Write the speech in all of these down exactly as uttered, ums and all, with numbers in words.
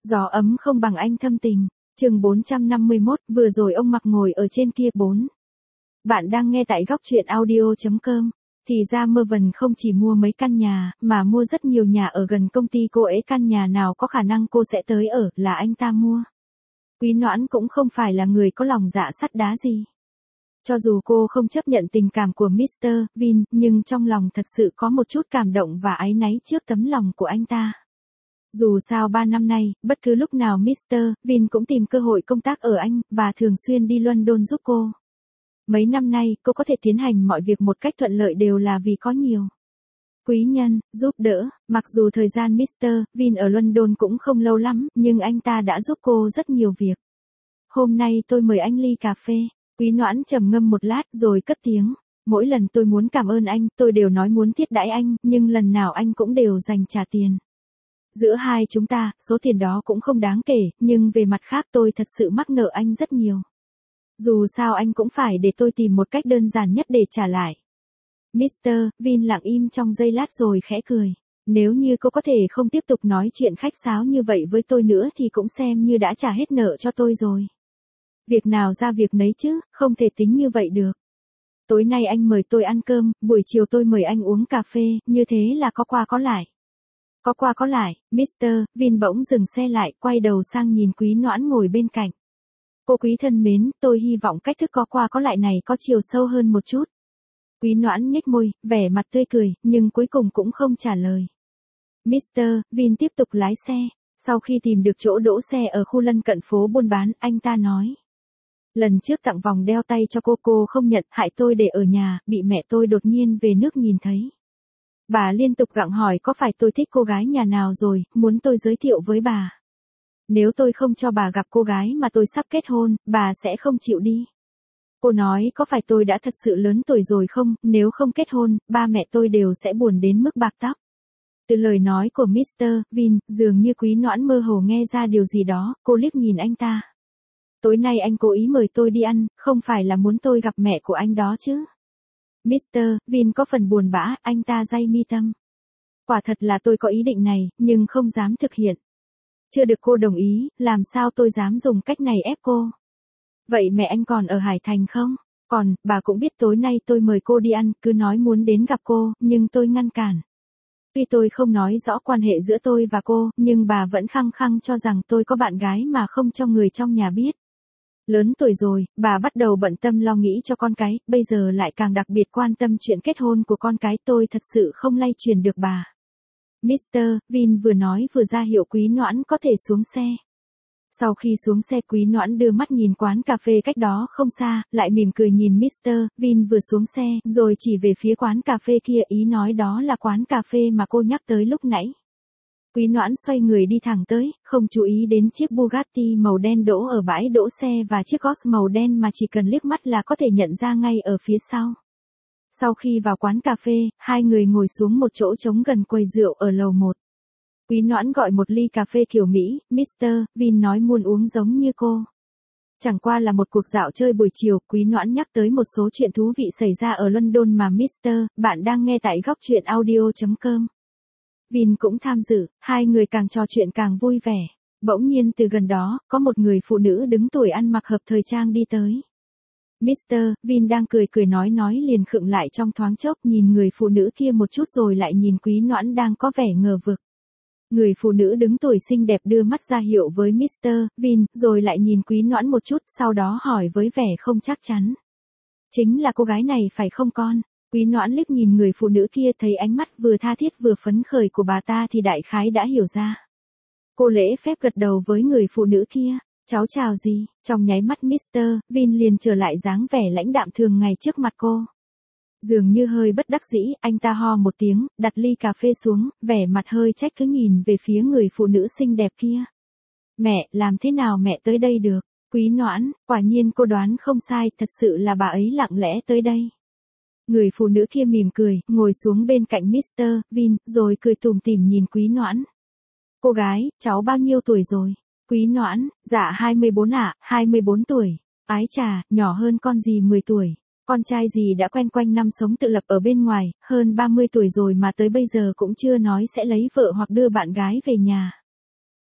Gió ấm không bằng anh thâm tình. Chương bốn trăm năm mươi mốt, vừa rồi ông mặc ngồi ở trên kia bốn. Bạn đang nghe tại góc truyện audio chấm com. Thì ra Mervyn không chỉ mua mấy căn nhà, mà mua rất nhiều nhà ở gần công ty cô ấy. Căn nhà nào có khả năng cô sẽ tới ở, là anh ta mua. Quý Noãn cũng không phải là người có lòng dạ sắt đá gì. Cho dù cô không chấp nhận tình cảm của mít tơ Vin, nhưng trong lòng thật sự có một chút cảm động và áy náy trước tấm lòng của anh ta. Dù sao ba năm nay, bất cứ lúc nào mít tơ Vin cũng tìm cơ hội công tác ở Anh, và thường xuyên đi London giúp cô. Mấy năm nay, cô có thể tiến hành mọi việc một cách thuận lợi đều là vì có nhiều quý nhân giúp đỡ. Mặc dù thời gian mít tơ Vin ở London cũng không lâu lắm, nhưng anh ta đã giúp cô rất nhiều việc. Hôm nay tôi mời anh ly cà phê. Quý Noãn trầm ngâm một lát rồi cất tiếng. Mỗi lần tôi muốn cảm ơn anh, tôi đều nói muốn thiết đãi anh, nhưng lần nào anh cũng đều dành trả tiền. Giữa hai chúng ta, số tiền đó cũng không đáng kể, nhưng về mặt khác tôi thật sự mắc nợ anh rất nhiều. Dù sao anh cũng phải để tôi tìm một cách đơn giản nhất để trả lại. mít tơ Vin lặng im trong giây lát rồi khẽ cười. Nếu như cô có thể không tiếp tục nói chuyện khách sáo như vậy với tôi nữa thì cũng xem như đã trả hết nợ cho tôi rồi. Việc nào ra việc nấy chứ, không thể tính như vậy được. Tối nay anh mời tôi ăn cơm, buổi chiều tôi mời anh uống cà phê, như thế là có qua có lại. Có qua có lại, mít tơ Vin bỗng dừng xe lại, quay đầu sang nhìn Quý Noãn ngồi bên cạnh. Cô Quý thân mến, tôi hy vọng cách thức có qua có lại này có chiều sâu hơn một chút. Quý Noãn nhếch môi, vẻ mặt tươi cười, nhưng cuối cùng cũng không trả lời. mít tơ Vin tiếp tục lái xe. Sau khi tìm được chỗ đỗ xe ở khu lân cận phố buôn bán, anh ta nói. Lần trước tặng vòng đeo tay cho cô, cô không nhận, hại tôi để ở nhà, bị mẹ tôi đột nhiên về nước nhìn thấy. Bà liên tục gặng hỏi có phải tôi thích cô gái nhà nào rồi, muốn tôi giới thiệu với bà. Nếu tôi không cho bà gặp cô gái mà tôi sắp kết hôn, bà sẽ không chịu đi. Cô nói có phải tôi đã thật sự lớn tuổi rồi không, nếu không kết hôn, ba mẹ tôi đều sẽ buồn đến mức bạc tóc. Từ lời nói của mít tơ Vin, dường như Quý Noãn mơ hồ nghe ra điều gì đó, cô liếc nhìn anh ta. Tối nay anh cố ý mời tôi đi ăn, không phải là muốn tôi gặp mẹ của anh đó chứ. mít tơ Vin có phần buồn bã, anh ta day mi tâm. Quả thật là tôi có ý định này, nhưng không dám thực hiện. Chưa được cô đồng ý, làm sao tôi dám dùng cách này ép cô. Vậy mẹ anh còn ở Hải Thành không? Còn, bà cũng biết tối nay tôi mời cô đi ăn, cứ nói muốn đến gặp cô, nhưng tôi ngăn cản. Tuy tôi không nói rõ quan hệ giữa tôi và cô, nhưng bà vẫn khăng khăng cho rằng tôi có bạn gái mà không cho người trong nhà biết. Lớn tuổi rồi, bà bắt đầu bận tâm lo nghĩ cho con cái, bây giờ lại càng đặc biệt quan tâm chuyện kết hôn của con cái, tôi thật sự không lay truyền được bà. mít tơ Vin vừa nói vừa ra hiệu Quý Noãn có thể xuống xe. Sau khi xuống xe, Quý Noãn đưa mắt nhìn quán cà phê cách đó không xa, lại mỉm cười nhìn mít tơ Vin vừa xuống xe, rồi chỉ về phía quán cà phê kia, ý nói đó là quán cà phê mà cô nhắc tới lúc nãy. Quý Noãn xoay người đi thẳng tới, không chú ý đến chiếc Bugatti màu đen đỗ ở bãi đỗ xe và chiếc Golf màu đen mà chỉ cần liếc mắt là có thể nhận ra ngay ở phía sau. Sau khi vào quán cà phê, hai người ngồi xuống một chỗ trống gần quầy rượu ở lầu một. Quý Noãn gọi một ly cà phê kiểu Mỹ, mít tơ Vin nói muốn uống giống như cô. Chẳng qua là một cuộc dạo chơi buổi chiều, Quý Noãn nhắc tới một số chuyện thú vị xảy ra ở London mà mít tơ, bạn đang nghe tại góc truyện audio chấm com. Vin cũng tham dự, hai người càng trò chuyện càng vui vẻ. Bỗng nhiên từ gần đó, có một người phụ nữ đứng tuổi ăn mặc hợp thời trang đi tới. mít tơ Vin đang cười cười nói nói liền khựng lại trong thoáng chốc, nhìn người phụ nữ kia một chút rồi lại nhìn Quý Noãn đang có vẻ ngờ vực. Người phụ nữ đứng tuổi xinh đẹp đưa mắt ra hiệu với mít tơ Vin, rồi lại nhìn Quý Noãn một chút, sau đó hỏi với vẻ không chắc chắn. Chính là cô gái này phải không con? Quý Noãn liếc nhìn người phụ nữ kia, thấy ánh mắt vừa tha thiết vừa phấn khởi của bà ta thì đại khái đã hiểu ra. Cô lễ phép gật đầu với người phụ nữ kia. Cháu chào gì? Trong nháy mắt mít tơ Vin liền trở lại dáng vẻ lãnh đạm thường ngày trước mặt cô. Dường như hơi bất đắc dĩ, anh ta ho một tiếng, đặt ly cà phê xuống, vẻ mặt hơi trách cứ nhìn về phía người phụ nữ xinh đẹp kia. Mẹ, làm thế nào mẹ tới đây được? Quý Noãn, quả nhiên cô đoán không sai, thật sự là bà ấy lặng lẽ tới đây. Người phụ nữ kia mỉm cười, ngồi xuống bên cạnh mít tơ Vin, rồi cười tủm tỉm nhìn Quý Noãn. Cô gái, cháu bao nhiêu tuổi rồi? Quý Noãn, dạ hai mươi bốn ạ, à, hai mươi bốn tuổi. Ái chà, nhỏ hơn con dì mười tuổi. Con trai dì đã quen quanh năm sống tự lập ở bên ngoài, hơn ba mươi tuổi rồi mà tới bây giờ cũng chưa nói sẽ lấy vợ hoặc đưa bạn gái về nhà.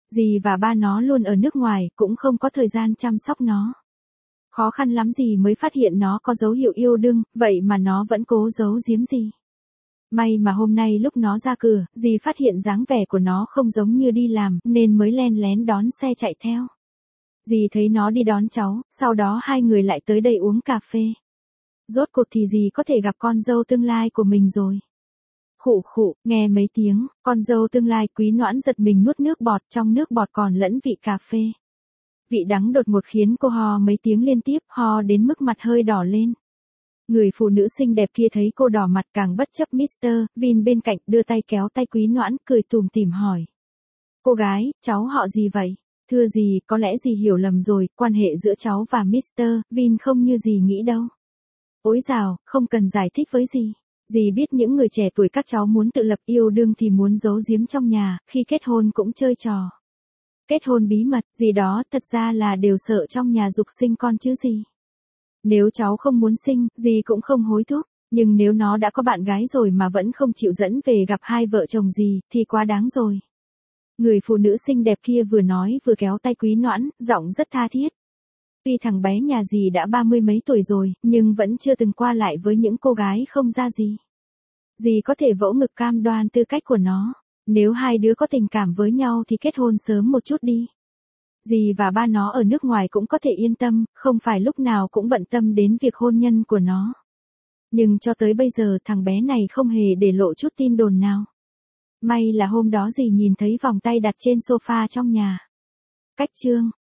Dì và ba nó luôn ở nước ngoài, cũng không có thời gian chăm sóc nó. Khó khăn lắm dì mới phát hiện nó có dấu hiệu yêu đương, vậy mà nó vẫn cố giấu giếm dì. May mà hôm nay lúc nó ra cửa, dì phát hiện dáng vẻ của nó không giống như đi làm, nên mới len lén đón xe chạy theo. Dì thấy nó đi đón cháu, sau đó hai người lại tới đây uống cà phê. Rốt cuộc thì dì có thể gặp con dâu tương lai của mình rồi. Khụ khụ, nghe mấy tiếng, con dâu tương lai Quý Noãn giật mình nuốt nước bọt, trong nước bọt còn lẫn vị cà phê. Vị đắng đột ngột khiến cô ho mấy tiếng liên tiếp, ho đến mức mặt hơi đỏ lên. Người phụ nữ xinh đẹp kia thấy cô đỏ mặt càng bất chấp mít tơ Vin bên cạnh, đưa tay kéo tay Quý Noãn, cười tủm tỉm hỏi. Cô gái, cháu họ gì vậy? Thưa dì, có lẽ dì hiểu lầm rồi, quan hệ giữa cháu và mít tơ Vin không như dì nghĩ đâu. Ối dào, không cần giải thích với dì. Dì biết những người trẻ tuổi các cháu muốn tự lập yêu đương thì muốn giấu giếm trong nhà, khi kết hôn cũng chơi trò. Kết hôn bí mật, gì đó, thật ra là đều sợ trong nhà giục sinh con chứ gì. Nếu cháu không muốn sinh, dì cũng không hối thúc, nhưng nếu nó đã có bạn gái rồi mà vẫn không chịu dẫn về gặp hai vợ chồng dì, thì quá đáng rồi. Người phụ nữ xinh đẹp kia vừa nói vừa kéo tay Quý Noãn, giọng rất tha thiết. Tuy thằng bé nhà dì đã ba mươi mấy tuổi rồi, nhưng vẫn chưa từng qua lại với những cô gái không ra gì. Dì có thể vỗ ngực cam đoan tư cách của nó. Nếu hai đứa có tình cảm với nhau thì kết hôn sớm một chút đi. Dì và ba nó ở nước ngoài cũng có thể yên tâm, không phải lúc nào cũng bận tâm đến việc hôn nhân của nó. Nhưng cho tới bây giờ thằng bé này không hề để lộ chút tin đồn nào. May là hôm đó dì nhìn thấy vòng tay đặt trên sofa trong nhà. Cách chương